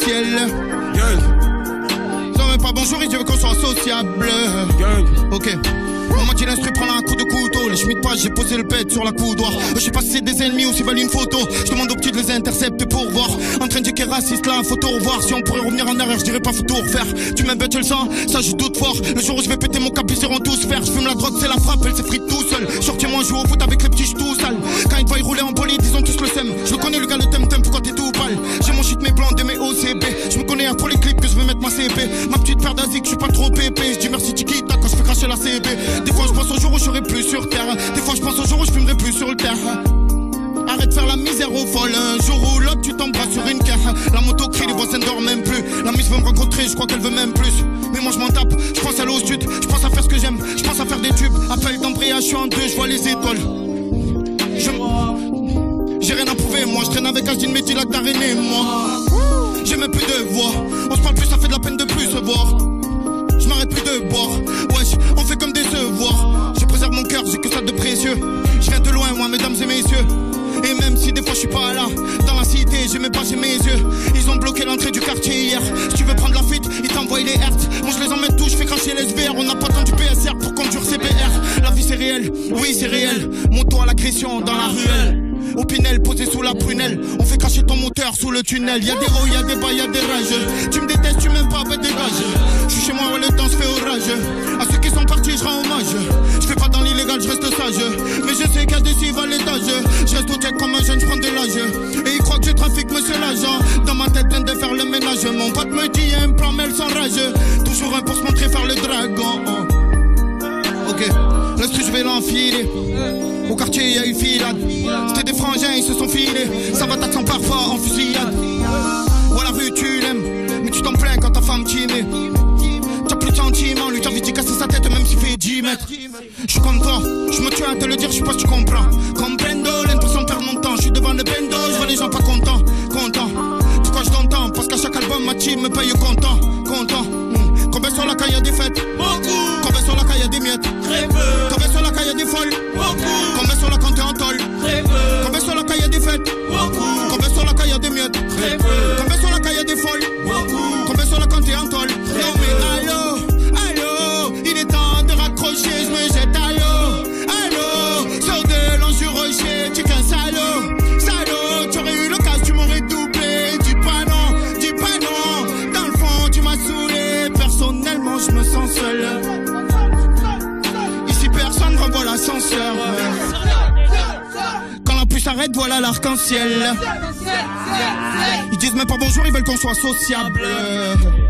l'arc-en-ciel. Non mais pas bonjour, il veut qu'on soit sociable. Ok. On m'a dit l'instru, prends un coup de couteau. Les schmitt pas, j'ai posé le pet sur la coudoir. Je sais pas si c'est des ennemis ou s'ils veulent une photo. Je demande aux petits de les intercepter pour voir. En train de dire qu'est raciste là, faut tout revoir. Si on pourrait revenir en arrière, je dirais pas faut tout refaire. Tu m'aimes, tu le sens, ça je doute fort. Le jour où je vais péter mon cap, ils iront tous faire. Je fume la drogue, c'est la frappe, elle s'effrite tout seul. Sortis-moi, joue au foot avec les petits, je tout sale. Quand ils te voient rouler en bolide, ils ont tous le seum. Je le connais, le gars, le temtem, pourquoi t'es tout pâle. J'ai mon shit, mes blancs, de mes OCB. Je me connais à trop les clips que je veux mettre ma CP. Ma petite paire d'Asie, je suis pas trop pépé. Je dis merci Chiquita quand je fais cracher la CB. Des fois je pense au jour où je serai plus sur terre. Des fois je pense au jour où je fumerai plus sur le terre. Arrête de faire la misère au folle. Un jour ou l'autre tu t'embrasses sur une caire. La moto crie, les voisins ne dorment même plus. La miss veut me rencontrer, je crois qu'elle veut même plus. Mais moi je m'en tape, je pense à l'eau sud. Je pense à faire ce que j'aime, je pense à faire des tubes. Appel d'embrayage, je suis en deux, je vois les étoiles. J'ai rien à prouver, moi je traîne avec Asdine, Mehdi, la d'araignée, moi. J'ai même plus de voix. On se parle plus, ça fait de la peine de plus se voir. Je m'arrête plus de boire. Wesh, on fait comme des devoirs. Je préserve mon cœur, j'ai que ça de précieux. Je viens de loin, moi, mesdames et messieurs. Et même si des fois je suis pas là, dans la cité, j'ai même pas chez mes yeux. Ils ont bloqué l'entrée du quartier hier. Si tu veux prendre la fuite, ils t'envoient les hertz. Moi je les emmène tous, je fais cracher les SVR. On n'a pas tant du PSR pour conduire CBR. La vie c'est réel, oui c'est réel. Moto à l'agression dans la ruelle. Opinel posé sous la prunelle. On fait cracher ton moteur sous le tunnel. Y'a des hauts, y'a des bas, y'a des rages. Tu me détestes, tu m'aimes pas, bah dégage. Je suis chez moi, ouais, le temps se fait orage. À ceux qui sont partis, je rends hommage. Je fais pas dans l'illégal, je reste sage. Mais je sais qu'il y a des cives à l'étage. Je reste au check comme un jeune, je prends de l'âge. Et ils croient que je trafique, monsieur l'agent. Dans ma tête, vient de faire le ménage. Mon pote me dit, y'a un plan, mais elle s'enrage. Toujours un pour se montrer, faire le dragon. Ok, l'instru, je vais l'enfiler. Au quartier y'a eu filade. C'était des frangins, ils se sont filés. Ça va t'accent parfois en fusillade. Ouais la rue tu l'aimes, mais tu t'en plains quand ta femme t'aimait. T'as plus de sentiments, lui t'as envie d'y casser sa tête même s'il fait 10 mètres. J'suis comme toi, j'me tue à te le dire, j'sais pas si tu comprends. Comme Brendo, l'impression de perdre mon temps. J'suis devant le bendo, j'vois les gens pas contents. Pourquoi je t'entends? Parce qu'à chaque album ma team me paye content. Combien sur la caille y'a des fêtes? Beaucoup. Combien sur la caille y'a des miettes? Très peu. Combien sur la caille y'a des folles? Beaucoup. Combien sur la quand t'es en tôle? Très peu. Combien sur la caille y'a des fêtes? Beaucoup. Combien sur la caille y'a des miettes? Très peu. Combien sur la caille y'a des folles? Beaucoup. Combien sur la quand t'es en tôle? Non mais allô, il est temps de raccrocher, je me jette à l'eau, sors de l'ange du rocher, tu qu'un salaud, tu aurais eu l'occasion, tu m'aurais doublé, dis pas non, dans le fond tu m'as saoulé, personnellement je me sens seul, ici personne renvoie l'ascenseur, quand la pluie s'arrête voilà l'arc-en-ciel, ils disent même pas bonjour, ils veulent qu'on soit sociable.